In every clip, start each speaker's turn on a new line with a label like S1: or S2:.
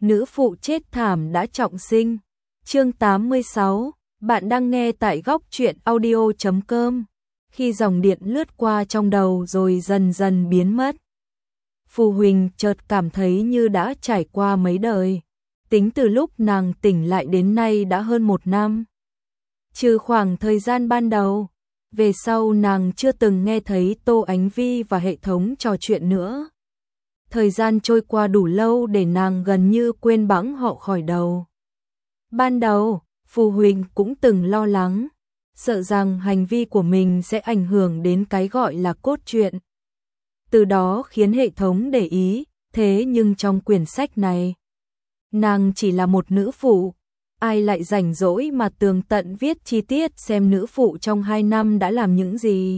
S1: nữ phụ chết thảm đã trọng sinh. Chương 86, bạn đang nghe tại góc truyện audio.com. Khi dòng điện lướt qua trong đầu rồi dần dần biến mất, Phù Huỳnh chợt cảm thấy như đã trải qua mấy đời. Tính từ lúc nàng tỉnh lại đến nay đã hơn 1 năm. Trừ khoảng thời gian ban đầu, về sau nàng chưa từng nghe thấy Tô Ánh Vi và hệ thống trò chuyện nữa. Thời gian trôi qua đủ lâu để nàng gần như quên bẵng họ khỏi đầu. Ban đầu, Phù Huỳnh cũng từng lo lắng, sợ rằng hành vi của mình sẽ ảnh hưởng đến cái gọi là cốt truyện. Từ đó khiến hệ thống để ý, thế nhưng trong quyển sách này, nàng chỉ là một nữ phụ, ai lại rảnh rỗi mà tường tận viết chi tiết xem nữ phụ trong 2 năm đã làm những gì.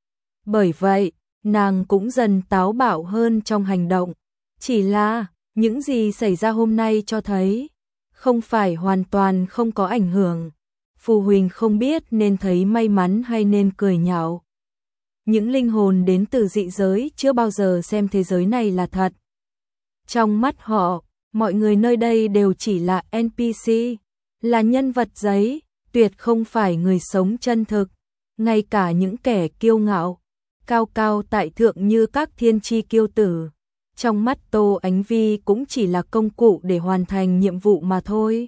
S1: Bởi vậy, nàng cũng dần táo bạo hơn trong hành động. Chỉ là, những gì xảy ra hôm nay cho thấy, không phải hoàn toàn không có ảnh hưởng. Phù Huỳnh không biết nên thấy may mắn hay nên cười nhạo. Những linh hồn đến từ dị giới chưa bao giờ xem thế giới này là thật. Trong mắt họ, mọi người nơi đây đều chỉ là NPC, là nhân vật giấy, tuyệt không phải người sống chân thực. Ngay cả những kẻ kiêu ngạo, cao cao tại thượng như các thiên chi kiêu tử, trong mắt Tô Ánh Vi cũng chỉ là công cụ để hoàn thành nhiệm vụ mà thôi.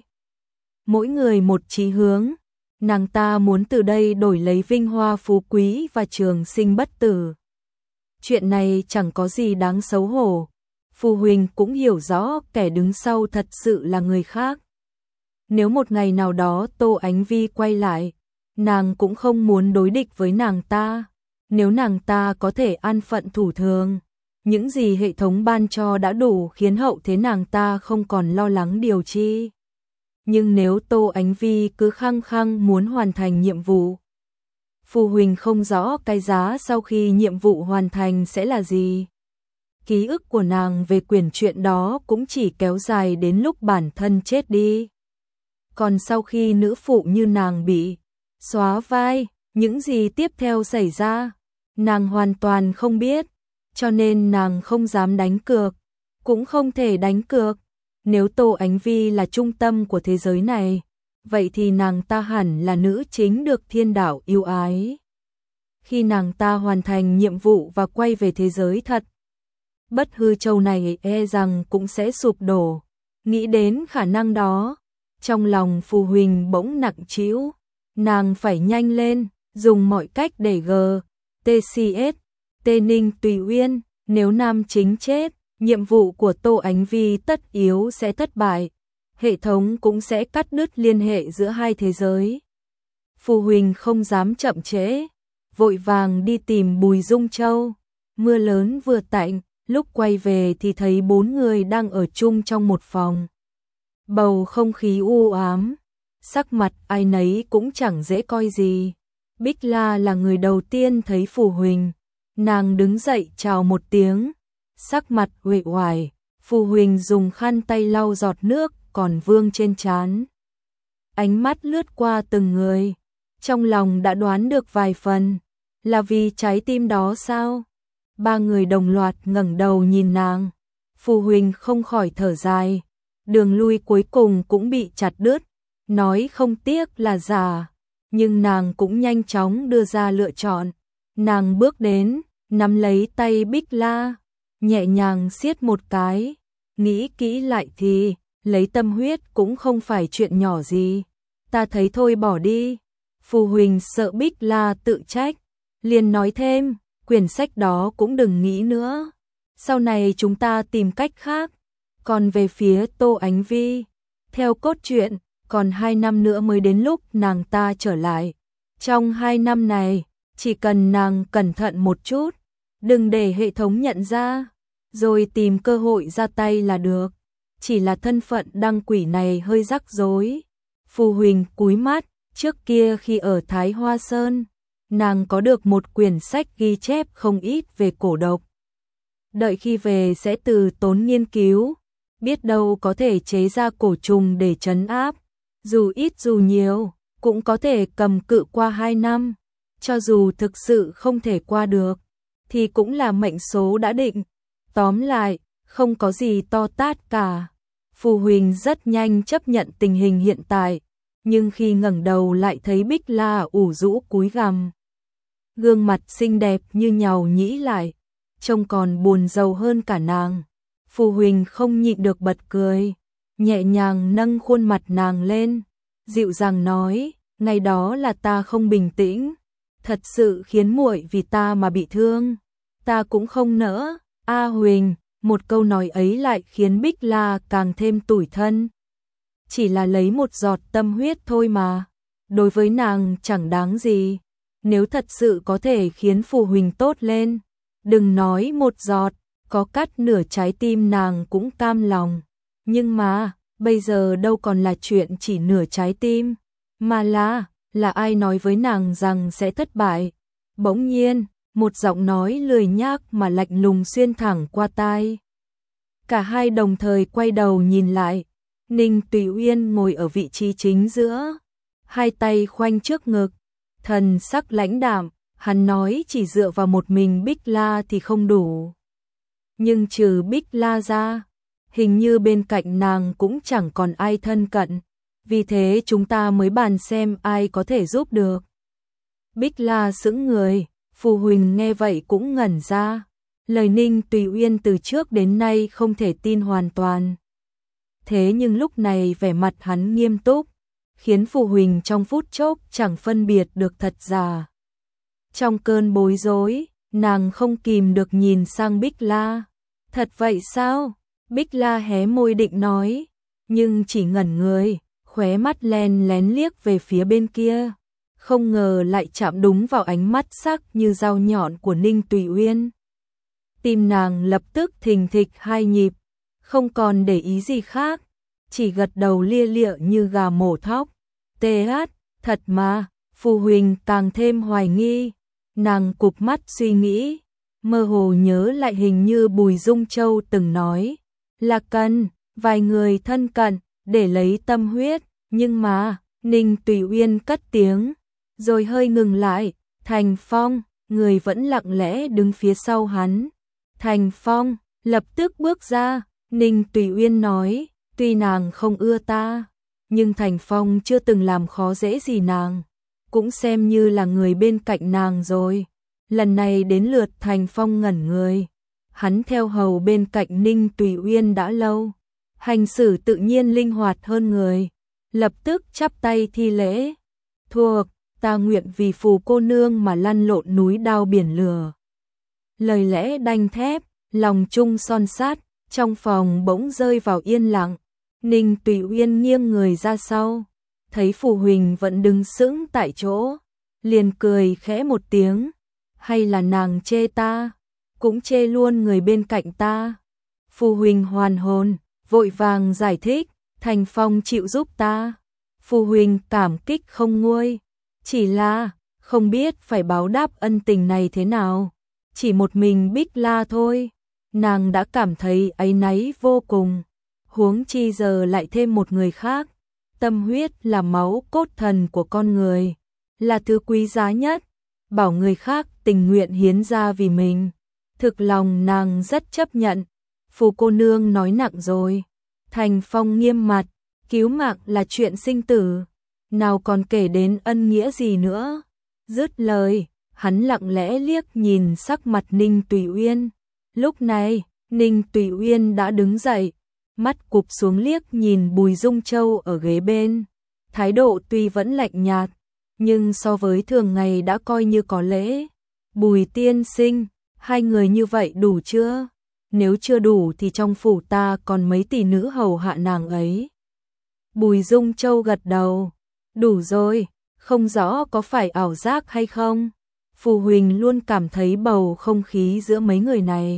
S1: Mỗi người một chí hướng, nàng ta muốn từ đây đổi lấy vinh hoa phú quý và trường sinh bất tử. Chuyện này chẳng có gì đáng xấu hổ. Phù Huỳnh cũng hiểu rõ kẻ đứng sau thật sự là người khác. Nếu một ngày nào đó Tô Ánh Vi quay lại, nàng cũng không muốn đối địch với nàng ta. Nếu nàng ta có thể an phận thủ thường, những gì hệ thống ban cho đã đủ khiến hậu thế nàng ta không còn lo lắng điều chi. Nhưng nếu Tô Ánh Vi cứ khăng khăng muốn hoàn thành nhiệm vụ, Phù Huỳnh không rõ cái giá sau khi nhiệm vụ hoàn thành sẽ là gì. Ký ức của nàng về quyển truyện đó cũng chỉ kéo dài đến lúc bản thân chết đi. Còn sau khi nữ phụ như nàng bị xóa vai, những gì tiếp theo xảy ra, nàng hoàn toàn không biết, cho nên nàng không dám đánh cược, cũng không thể đánh cược. Nếu Tô Ánh Vi là trung tâm của thế giới này, vậy thì nàng ta hẳn là nữ chính được thiên đạo yêu ái. Khi nàng ta hoàn thành nhiệm vụ và quay về thế giới thật, Bất Hư Châu này e rằng cũng sẽ sụp đổ. Nghĩ đến khả năng đó, trong lòng Phù Huỳnh bỗng nặng trĩu, nàng phải nhanh lên, dùng mọi cách để TCS, Tê Ninh Tùy Uyên, nếu nam chính chết, nhiệm vụ của Tô Ánh Vi tất yếu sẽ thất bại, hệ thống cũng sẽ cắt đứt liên hệ giữa hai thế giới. Phù Huỳnh không dám chậm trễ, vội vàng đi tìm Bùi Dung Châu. Mưa lớn vừa tạnh, lúc quay về thì thấy 4 người đang ở chung trong một phòng. Bầu không khí u ám, sắc mặt ai nấy cũng chẳng dễ coi gì. Bích La là người đầu tiên thấy Phù Huỳnh, nàng đứng dậy chào một tiếng, sắc mặt uể oải. Phù Huỳnh dùng khăn tay lau giọt nước còn vương trên trán. Ánh mắt lướt qua từng người, trong lòng đã đoán được vài phần, là vì trái tim đó sao? 3 người đồng loạt ngẩng đầu nhìn nàng. Phù Huỳnh không khỏi thở dài, đường lui cuối cùng cũng bị chặt đứt, nói không tiếc là giả, nhưng nàng cũng nhanh chóng đưa ra lựa chọn. Nàng bước đến, nắm lấy tay Bích La, nhẹ nhàng siết một cái, nghĩ kỹ lại thì, lấy tâm huyết cũng không phải chuyện nhỏ gì, ta thấy thôi bỏ đi. Phù Huỳnh sợ Bích La tự trách, liền nói thêm, quyển sách đó cũng đừng nghĩ nữa, sau này chúng ta tìm cách khác. Còn về phía Tô Ánh Vi, theo cốt truyện, còn 2 năm nữa mới đến lúc nàng ta trở lại. Trong 2 năm này, chỉ cần nàng cẩn thận một chút, đừng để hệ thống nhận ra, rồi tìm cơ hội ra tay là được. Chỉ là thân phận đăng quỷ này hơi rắc rối. Phù Huỳnh cúi mắt, trước kia khi ở Thái Hoa Sơn, nàng có được một quyển sách ghi chép không ít về cổ độc. Đợi khi về sẽ từ tốn nghiên cứu, biết đâu có thể chế ra cổ trùng để trấn áp, dù ít dù nhiều, cũng có thể cầm cự qua 2 năm. Cho dù thực sự không thể qua được, thì cũng là mệnh số đã định. Tóm lại, không có gì to tát cả. Phù Huỳnh rất nhanh chấp nhận tình hình hiện tại, nhưng khi ngẩng đầu lại thấy Bích La ủ rũ cúi gằm. Gương mặt xinh đẹp như nhàu nhĩ lại, trông còn buồn rầu hơn cả nàng. Phù Huỳnh không nhịn được bật cười, nhẹ nhàng nâng khuôn mặt nàng lên, dịu dàng nói, ngày đó là ta không bình tĩnh, thật sự khiến muội vì ta mà bị thương, ta cũng không nỡ. A Huỳnh, một câu nói ấy lại khiến Bích La càng thêm tủi thân. Chỉ là lấy một giọt tâm huyết thôi mà, đối với nàng chẳng đáng gì. Nếu thật sự có thể khiến Phù Huỳnh tốt lên, đừng nói một giọt, có cắt nửa trái tim nàng cũng cam lòng. Nhưng mà, bây giờ đâu còn là chuyện chỉ nửa trái tim, mà là ai nói với nàng rằng sẽ thất bại. Bỗng nhiên, một giọng nói lười nhác mà lạnh lùng xuyên thẳng qua tai. Cả hai đồng thời quay đầu nhìn lại, Ninh Tùy Uyên ngồi ở vị trí chính giữa, hai tay khoanh trước ngực, thần sắc lãnh đạm, hắn nói chỉ dựa vào một mình Bích La thì không đủ. Nhưng trừ Bích La ra, hình như bên cạnh nàng cũng chẳng còn ai thân cận, vì thế chúng ta mới bàn xem ai có thể giúp được. Bích La sững người, Phù Huỳnh nghe vậy cũng ngẩn ra, lời Ninh Tùy Uyên từ trước đến nay không thể tin hoàn toàn. Thế nhưng lúc này vẻ mặt hắn nghiêm túc, khiến Phù Huỳnh trong phút chốc chẳng phân biệt được thật giả. Trong cơn bối rối, nàng không kìm được nhìn sang Bích La. Thật vậy sao? Bích La hé môi định nói, nhưng chỉ ngẩn người, khóe mắt len lén liếc về phía bên kia. Không ngờ lại chạm đúng vào ánh mắt sắc như dao nhọn của Ninh Tùy Uyên. Tim nàng lập tức thình thịch hai nhịp, không còn để ý gì khác, chỉ gật đầu lia lịa như gà mổ thóc. TH, thật mà, Phù Huỳnh càng thêm hoài nghi, nàng cụp mắt suy nghĩ, mơ hồ nhớ lại hình như Bùi Dung Châu từng nói, là cần vài người thân cận để lấy tâm huyết, nhưng mà, Ninh Tùy Uyên cất tiếng, rồi hơi ngừng lại, Thành Phong, người vẫn lặng lẽ đứng phía sau hắn. Thành Phong, lập tức bước ra, Ninh Tùy Uyên nói, tuy nàng không ưa ta, nhưng Thành Phong chưa từng làm khó dễ gì nàng, cũng xem như là người bên cạnh nàng rồi. Lần này đến lượt Thành Phong ngẩn người, hắn theo hầu bên cạnh Ninh Tùy Uyên đã lâu, hành xử tự nhiên linh hoạt hơn người, lập tức chắp tay thi lễ, thuộc, ta nguyện vì Phù cô nương mà lăn lộn núi đao biển lửa. Lời lẽ đanh thép, lòng trung son sát, trong phòng bỗng rơi vào yên lặng. Ninh Tùy Uyên nghiêng người ra sau, thấy Phù Huỳnh vẫn đứng sững tại chỗ, liền cười khẽ một tiếng, hay là nàng chê ta, cũng chê luôn người bên cạnh ta. Phù Huỳnh hoàn hồn, vội vàng giải thích, Thành Phong chịu giúp ta. Phù Huỳnh cảm kích không nguôi, chỉ là không biết phải báo đáp ân tình này thế nào. Chỉ một mình Bích La thôi, nàng đã cảm thấy áy náy vô cùng, huống chi giờ lại thêm một người khác. Tâm huyết là máu cốt thần của con người, là thứ quý giá nhất, bảo người khác tình nguyện hiến ra vì mình, thực lòng nàng rất chấp nhận. Phù cô nương nói nặng rồi. Thành Phong nghiêm mặt, cứu mạng là chuyện sinh tử, nào còn kể đến ân nghĩa gì nữa. Dứt lời, hắn lặng lẽ liếc nhìn sắc mặt Ninh Tùy Uyên. Lúc này, Ninh Tùy Uyên đã đứng dậy, mắt cụp xuống liếc nhìn Bùi Dung Châu ở ghế bên. Thái độ tuy vẫn lạnh nhạt, nhưng so với thường ngày đã coi như có lễ. Bùi tiên sinh, hai người như vậy đủ chưa? Nếu chưa đủ thì trong phủ ta còn mấy tỷ nữ hầu hạ nàng ấy. Bùi Dung Châu gật đầu, đủ rồi, không rõ có phải ảo giác hay không. Phù Huỳnh luôn cảm thấy bầu không khí giữa mấy người này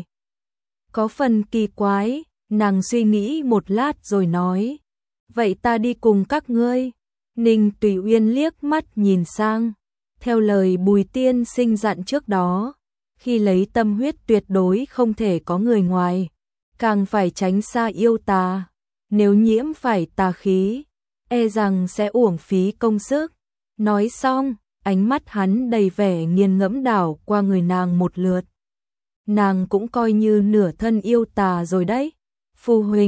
S1: có phần kỳ quái, nàng suy nghĩ một lát rồi nói, vậy ta đi cùng các ngươi. Ninh Tùy Uyên liếc mắt nhìn sang, theo lời Bùi tiên sinh dặn trước đó, khi lấy tâm huyết tuyệt đối không thể có người ngoài, càng phải tránh xa yêu tà, nếu nhiễm phải tà khí, e rằng sẽ uổng phí công sức. Nói xong, ánh mắt hắn đầy vẻ nghiền ngẫm đảo qua người nàng một lượt. Nàng cũng coi như nửa thân yêu tà rồi đấy. Phù Huỳnh,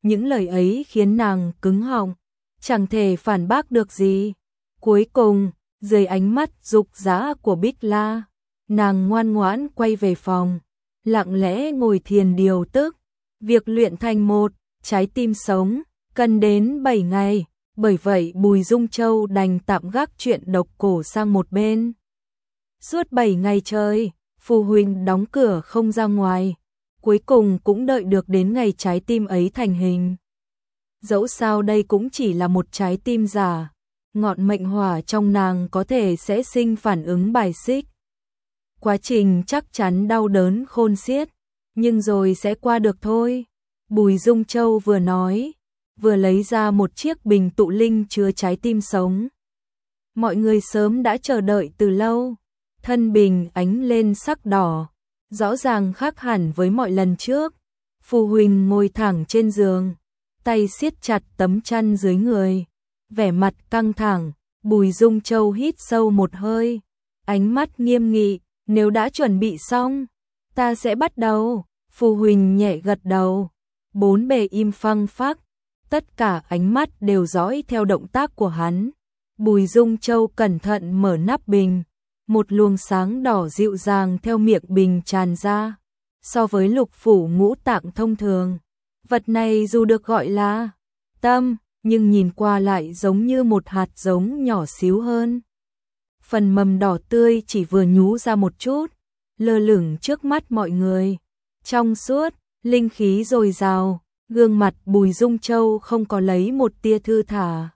S1: những lời ấy khiến nàng cứng họng, chẳng thể phản bác được gì. Cuối cùng, dưới ánh mắt dục dã của Bích La, nàng ngoan ngoãn quay về phòng, lặng lẽ ngồi thiền điều tức. Việc luyện thành một trái tim sống cần đến 7 ngày, bởi vậy Bùi Dung Châu đành tạm gác chuyện độc cổ sang một bên. Suốt 7 ngày trời, Phù Huỳnh đóng cửa không ra ngoài, cuối cùng cũng đợi được đến ngày trái tim ấy thành hình. Dẫu sao đây cũng chỉ là một trái tim giả, ngọn mệnh hỏa trong nàng có thể sẽ sinh phản ứng bài xích. Quá trình chắc chắn đau đớn khôn xiết, nhưng rồi sẽ qua được thôi. Bùi Dung Châu vừa nói, vừa lấy ra một chiếc bình tụ linh chứa trái tim sống. Mọi người sớm đã chờ đợi từ lâu, thân bình ánh lên sắc đỏ, rõ ràng khác hẳn với mọi lần trước. Phù Huỳnh ngồi thẳng trên giường, tay siết chặt tấm chăn dưới người, vẻ mặt căng thẳng. Bùi Dung Châu hít sâu một hơi, ánh mắt nghiêm nghị, nếu đã chuẩn bị xong, ta sẽ bắt đầu. Phù Huỳnh nhẹ gật đầu, bốn bề im phăng phắc, tất cả ánh mắt đều dõi theo động tác của hắn. Bùi Dung Châu cẩn thận mở nắp bình, một luồng sáng đỏ dịu dàng theo miệng bình tràn ra. So với lục phủ ngũ tạng thông thường, vật này dù được gọi là tâm, nhưng nhìn qua lại giống như một hạt giống nhỏ xíu hơn. Phần mầm đỏ tươi chỉ vừa nhú ra một chút, lơ lửng trước mắt mọi người. Trong suốt, linh khí dồi dào, gương mặt Bùi Dung Châu không có lấy một tia thư thả.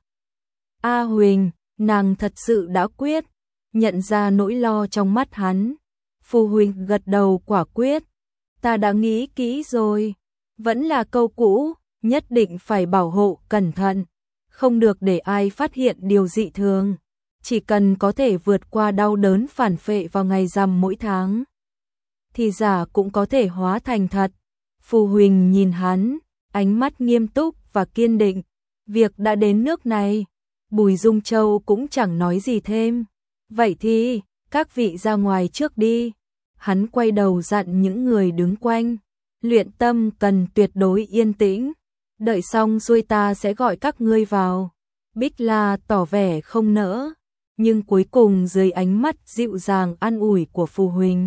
S1: A Huỳnh, nàng thật sự đã quyết, nhận ra nỗi lo trong mắt hắn. Phù Huỳnh gật đầu quả quyết, ta đã nghĩ kỹ rồi, vẫn là câu cũ, nhất định phải bảo hộ cẩn thận, không được để ai phát hiện điều dị thường, chỉ cần có thể vượt qua đau đớn phản phệ vào ngày rằm mỗi tháng, thì giả cũng có thể hóa thành thật. Phù Huỳnh nhìn hắn, ánh mắt nghiêm túc và kiên định, việc đã đến nước này, Bùi Dung Châu cũng chẳng nói gì thêm. Vậy thì, các vị ra ngoài trước đi. Hắn quay đầu dặn những người đứng quanh, luyện tâm cần tuyệt đối yên tĩnh, đợi xong xuôi ta sẽ gọi các ngươi vào. Bích La tỏ vẻ không nỡ, nhưng cuối cùng dưới ánh mắt dịu dàng an ủi của Phù Huỳnh,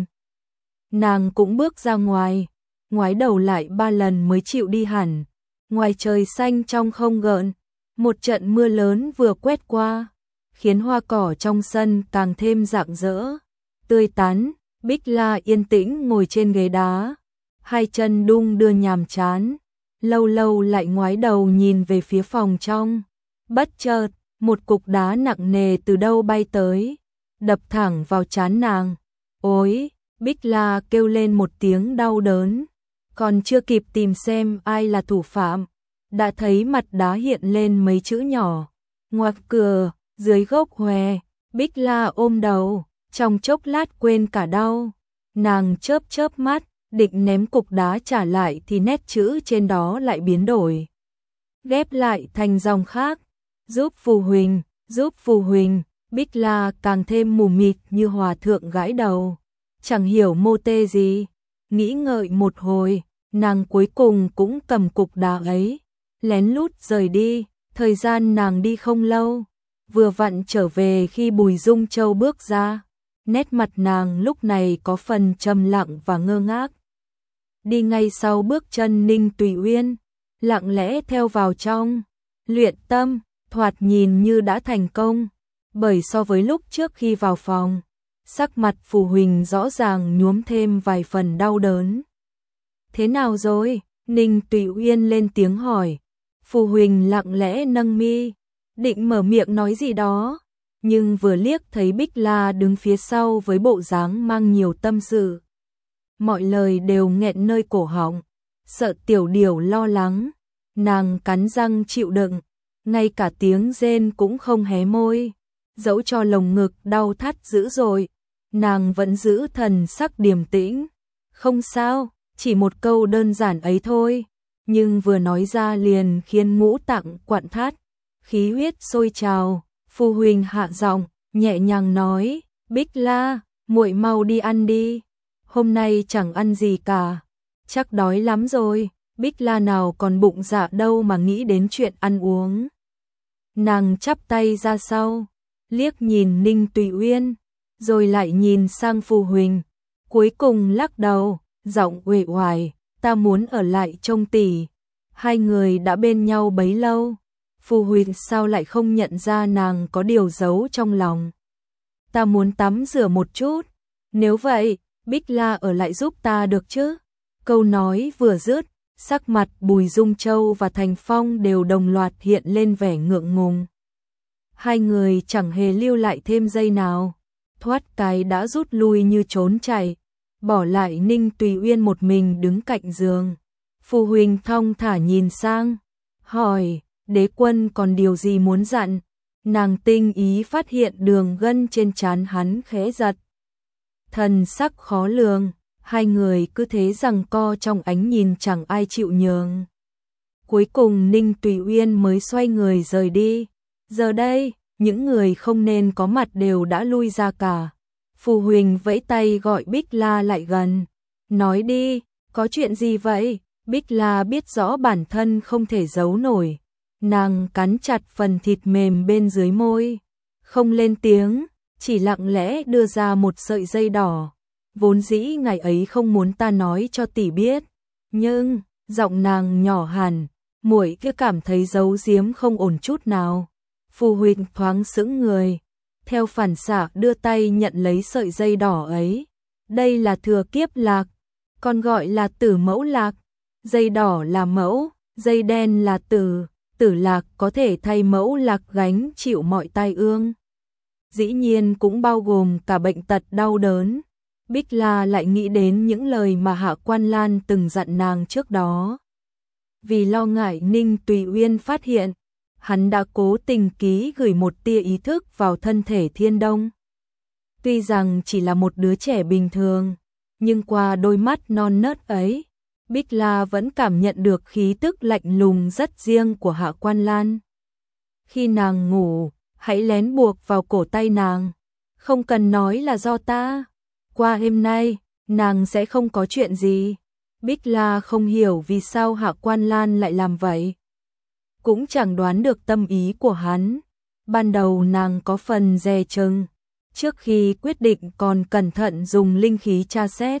S1: nàng cũng bước ra ngoài, ngoái đầu lại 3 lần mới chịu đi hẳn. Ngoài trời xanh trong không gợn, một trận mưa lớn vừa quét qua, khiến hoa cỏ trong sân càng thêm rạng rỡ, tươi tắn. Bích La yên tĩnh ngồi trên ghế đá, hai chân đung đưa nhàm chán, lâu lâu lại ngoái đầu nhìn về phía phòng trong. Bất chợt, một cục đá nặng nề từ đâu bay tới, đập thẳng vào trán nàng. Ôi! Bích La kêu lên một tiếng đau đớn, còn chưa kịp tìm xem ai là thủ phạm, đã thấy mặt đá hiện lên mấy chữ nhỏ, ngoặc cửa, dưới gốc hòe. Bích La ôm đầu, trong chốc lát quên cả đau, nàng chớp chớp mắt, định ném cục đá trả lại thì nét chữ trên đó lại biến đổi, ghép lại thành dòng khác, giúp Phù Huỳnh, giúp Phù Huỳnh. Bích La càng thêm mù mịt như hòa thượng gãi đầu, chẳng hiểu mô tê gì. Nghĩ ngợi một hồi, nàng cuối cùng cũng cầm cục đá ấy, lén lút rời đi. Thời gian nàng đi không lâu, vừa vặn trở về khi Bùi Dung Châu bước ra. Nét mặt nàng lúc này có phần trầm lặng và ngơ ngác. Đi ngay sau bước chân Ninh Tùy Uyên, lặng lẽ theo vào trong. Luyện tâm, thoạt nhìn như đã thành công, bởi so với lúc trước khi vào phòng, sắc mặt Phù Huỳnh rõ ràng nhuốm thêm vài phần đau đớn. Thế nào rồi? Ninh Tùy Uyên lên tiếng hỏi. Phù Huỳnh lặng lẽ nâng mi, định mở miệng nói gì đó, nhưng vừa liếc thấy Bích La đứng phía sau với bộ dáng mang nhiều tâm sự. Mọi lời đều nghẹn nơi cổ họng, sợ tiểu điểu lo lắng, nàng cắn răng chịu đựng, ngay cả tiếng rên cũng không hé môi. Dẫu cho lồng ngực đau thắt dữ dội, nàng vẫn giữ thần sắc điềm tĩnh. Không sao, chỉ một câu đơn giản ấy thôi, nhưng vừa nói ra liền khiến ngũ tạng quặn thắt, khí huyết sôi trào. Phù Huỳnh hạ giọng, nhẹ nhàng nói, Bích La, muội mau đi ăn đi, hôm nay chẳng ăn gì cả, chắc đói lắm rồi. Bích La nào còn bụng dạ đâu mà nghĩ đến chuyện ăn uống. Nàng chắp tay ra sau, liếc nhìn Ninh Tùy Uyên, rồi lại nhìn sang Phù Huỳnh, cuối cùng lắc đầu, giọng uể oải, ta muốn ở lại trông tỷ. Hai người đã bên nhau bấy lâu, Phù Huỳnh sao lại không nhận ra nàng có điều giấu trong lòng. Ta muốn tắm rửa một chút, nếu vậy, Bích La ở lại giúp ta được chứ? Câu nói vừa dứt, sắc mặt Bùi Dung Châu và Thành Phong đều đồng loạt hiện lên vẻ ngượng ngùng. Hai người chẳng hề lưu lại thêm giây nào, thoát cái đã rút lui như trốn chạy, bỏ lại Ninh Tùy Uyên một mình đứng cạnh giường. Phù Huỳnh thong thả nhìn sang, hỏi, đế quân còn điều gì muốn dặn? Nàng tinh ý phát hiện đường gân trên trán hắn khẽ giật. Thần sắc khó lường, hai người cứ thế giằng co trong ánh nhìn chẳng ai chịu nhường. Cuối cùng Ninh Tùy Uyên mới xoay người rời đi. Giờ đây, những người không nên có mặt đều đã lui ra cả. Phù Huỳnh vẫy tay gọi Bích La lại gần. Nói đi, có chuyện gì vậy? Bích La biết rõ bản thân không thể giấu nổi. Nàng cắn chặt phần thịt mềm bên dưới môi. Không lên tiếng, chỉ lặng lẽ đưa ra một sợi dây đỏ. Vốn dĩ ngày ấy không muốn ta nói cho tỷ biết. Nhưng, giọng nàng nhỏ hẳn, muội kia cảm thấy giấu giếm không ổn chút nào. Phù Huỳnh thoáng sững người, theo phản xạ đưa tay nhận lấy sợi dây đỏ ấy. Đây là thừa kiếp lạc, còn gọi là tử mẫu lạc. Dây đỏ là mẫu, dây đen là tử, tử lạc có thể thay mẫu lạc gánh chịu mọi tai ương. Dĩ nhiên cũng bao gồm cả bệnh tật đau đớn. Bích La lại nghĩ đến những lời mà Hạ Quan Lan từng dặn nàng trước đó. Vì lo ngại Ninh Tùy Uyên phát hiện, hắn đã cố tình ký gửi một tia ý thức vào thân thể Thiên Đông. Tuy rằng chỉ là một đứa trẻ bình thường, nhưng qua đôi mắt non nớt ấy, Bích La vẫn cảm nhận được khí tức lạnh lùng rất riêng của Hạ Quan Lan. Khi nàng ngủ, hãy lén buộc vào cổ tay nàng. Không cần nói là do ta. Qua đêm nay, nàng sẽ không có chuyện gì. Bích La không hiểu vì sao Hạ Quan Lan lại làm vậy. Cũng chẳng đoán được tâm ý của hắn. Ban đầu nàng có phần dè chừng, trước khi quyết định còn cẩn thận dùng linh khí tra xét.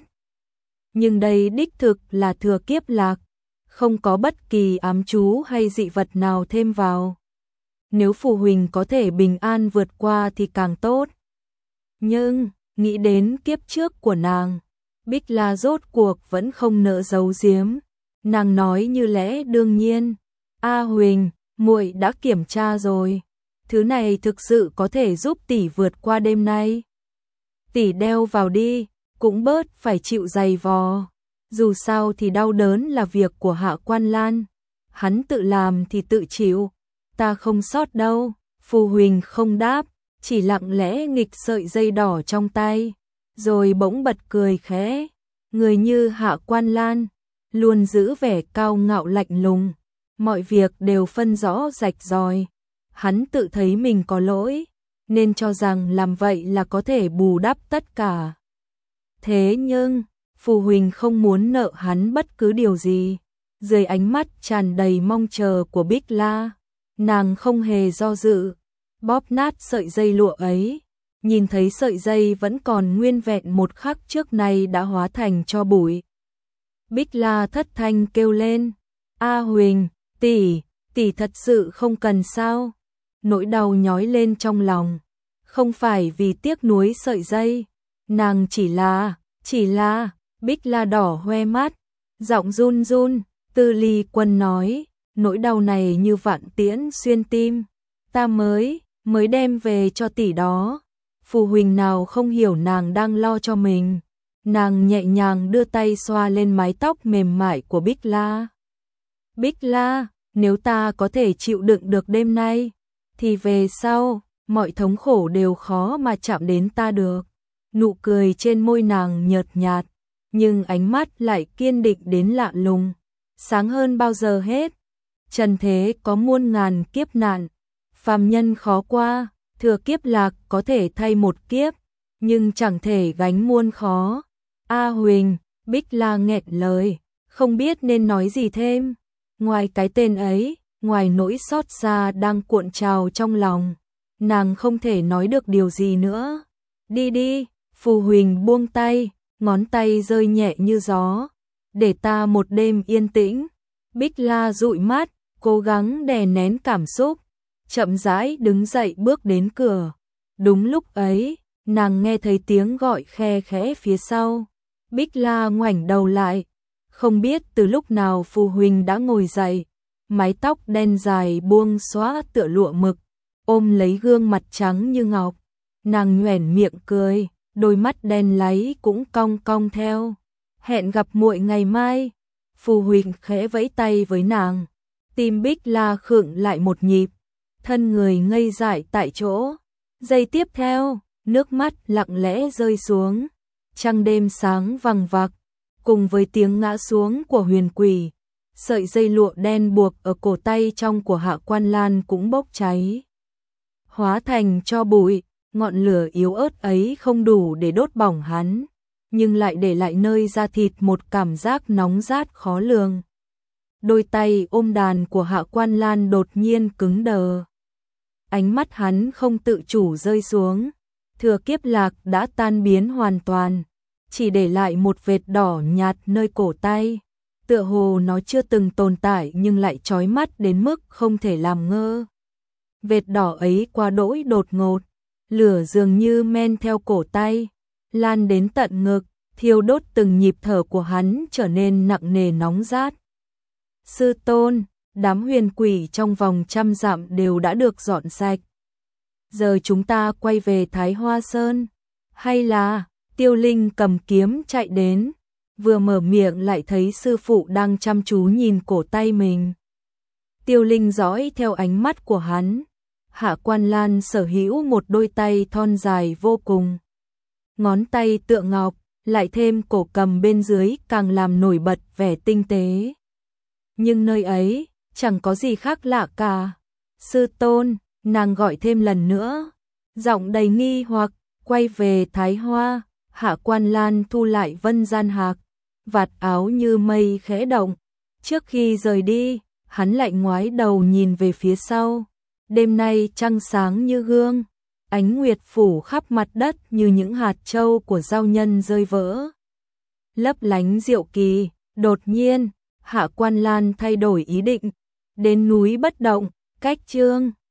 S1: Nhưng đây đích thực là thừa kiếp lạc, không có bất kỳ ám chú hay dị vật nào thêm vào. Nếu Phù Huỳnh có thể bình an vượt qua thì càng tốt. Nhưng, nghĩ đến kiếp trước của nàng, Bích La rốt cuộc vẫn không nỡ giấu giếm. Nàng nói như lẽ đương nhiên, A Huỳnh, muội đã kiểm tra rồi. Thứ này thực sự có thể giúp tỷ vượt qua đêm nay. Tỷ đeo vào đi, cũng bớt phải chịu giày vò. Dù sao thì đau đớn là việc của Hạ Quan Lan. Hắn tự làm thì tự chịu. Ta không sót đâu. Phù Huỳnh không đáp, chỉ lặng lẽ nghịch sợi dây đỏ trong tay. Rồi bỗng bật cười khẽ. Người như Hạ Quan Lan, luôn giữ vẻ cao ngạo lạnh lùng. Mọi việc đều phân rõ rạch ròi. Hắn tự thấy mình có lỗi, nên cho rằng làm vậy là có thể bù đắp tất cả. Thế nhưng, Phù Huỳnh không muốn nợ hắn bất cứ điều gì. Dưới ánh mắt tràn đầy mong chờ của Bích La, nàng không hề do dự, bóp nát sợi dây lụa ấy. Nhìn thấy sợi dây vẫn còn nguyên vẹn một khắc trước nay đã hóa thành tro bụi. Bích La thất thanh kêu lên, A Huỳnh, tỷ thật sự không cần sao? Nỗi đau nhói lên trong lòng, không phải vì tiếc nuối sợi dây, nàng chỉ là, Bích La đỏ hoe mắt, giọng run run, Tư Ly Quân nói, nỗi đau này như vạn tiễn xuyên tim, ta mới đem về cho tỷ đó. Phù Huỳnh nào không hiểu nàng đang lo cho mình, nàng nhẹ nhàng đưa tay xoa lên mái tóc mềm mại của Bích La. Bích La, nếu ta có thể chịu đựng được đêm nay, thì về sau, mọi thống khổ đều khó mà chạm đến ta được. Nụ cười trên môi nàng nhợt nhạt, nhưng ánh mắt lại kiên định đến lạ lùng, sáng hơn bao giờ hết. Trần thế có muôn ngàn kiếp nạn, phàm nhân khó qua, thừa kiếp lạc có thể thay một kiếp, nhưng chẳng thể gánh muôn khó. A Huỳnh, Bích La nghẹn lời, không biết nên nói gì thêm. Ngoài cái tên ấy, ngoài nỗi xót xa đang cuộn trào trong lòng, nàng không thể nói được điều gì nữa. Đi đi, Phù Huỳnh buông tay, ngón tay rơi nhẹ như gió. Để ta một đêm yên tĩnh. Bích La dụi mắt, cố gắng đè nén cảm xúc, chậm rãi đứng dậy bước đến cửa. Đúng lúc ấy, nàng nghe thấy tiếng gọi khe khẽ phía sau. Bích La ngoảnh đầu lại, không biết từ lúc nào Phù Huỳnh đã ngồi dậy, mái tóc đen dài buông xõa tựa lụa mực, ôm lấy gương mặt trắng như ngọc. Nàng nhoẻn miệng cười, đôi mắt đen láy cũng cong cong theo. Hẹn gặp muội ngày mai. Phù Huỳnh khẽ vẫy tay với nàng. Tim Bích La khựng lại một nhịp, thân người ngây dại tại chỗ. Giây tiếp theo, nước mắt lặng lẽ rơi xuống. Trăng đêm sáng vằng vặc, cùng với tiếng ngã xuống của huyền quỷ, sợi dây lụa đen buộc ở cổ tay trong của Hạ Quan Lan cũng bốc cháy, hóa thành tro bụi. Ngọn lửa yếu ớt ấy không đủ để đốt bỏng hắn, nhưng lại để lại nơi da thịt một cảm giác nóng rát khó lường. Đôi tay ôm đàn của Hạ Quan Lan đột nhiên cứng đờ. Ánh mắt hắn không tự chủ rơi xuống, thừa kiếp lạc đã tan biến hoàn toàn, chỉ để lại một vệt đỏ nhạt nơi cổ tay. Tựa hồ nó chưa từng tồn tại nhưng lại chói mắt đến mức không thể làm ngơ. Vệt đỏ ấy quá đỗi đột ngột, lửa dường như men theo cổ tay, lan đến tận ngực, thiêu đốt từng nhịp thở của hắn trở nên nặng nề nóng rát. Sư tôn, đám huyền quỷ trong vòng 100 dặm đều đã được dọn sạch. Giờ chúng ta quay về Thái Hoa Sơn, hay là... Tiêu Linh cầm kiếm chạy đến, vừa mở miệng lại thấy sư phụ đang chăm chú nhìn cổ tay mình. Tiêu Linh dõi theo ánh mắt của hắn. Hạ Quan Lan sở hữu một đôi tay thon dài vô cùng. Ngón tay tựa ngọc, lại thêm cổ cầm bên dưới càng làm nổi bật vẻ tinh tế. Nhưng nơi ấy, chẳng có gì khác lạ cả. Sư tôn, nàng gọi thêm lần nữa. Giọng đầy nghi hoặc, quay về Thái Hoa. Hạ Quan Lan thu lại vân gian hạc, vạt áo như mây khẽ động. Trước khi rời đi, hắn lại ngoái đầu nhìn về phía sau. Đêm nay trăng sáng như gương, ánh nguyệt phủ khắp mặt đất như những hạt châu của giao nhân rơi vỡ. Lấp lánh diệu kỳ, đột nhiên, Hạ Quan Lan thay đổi ý định, đến núi bất động, cách Chương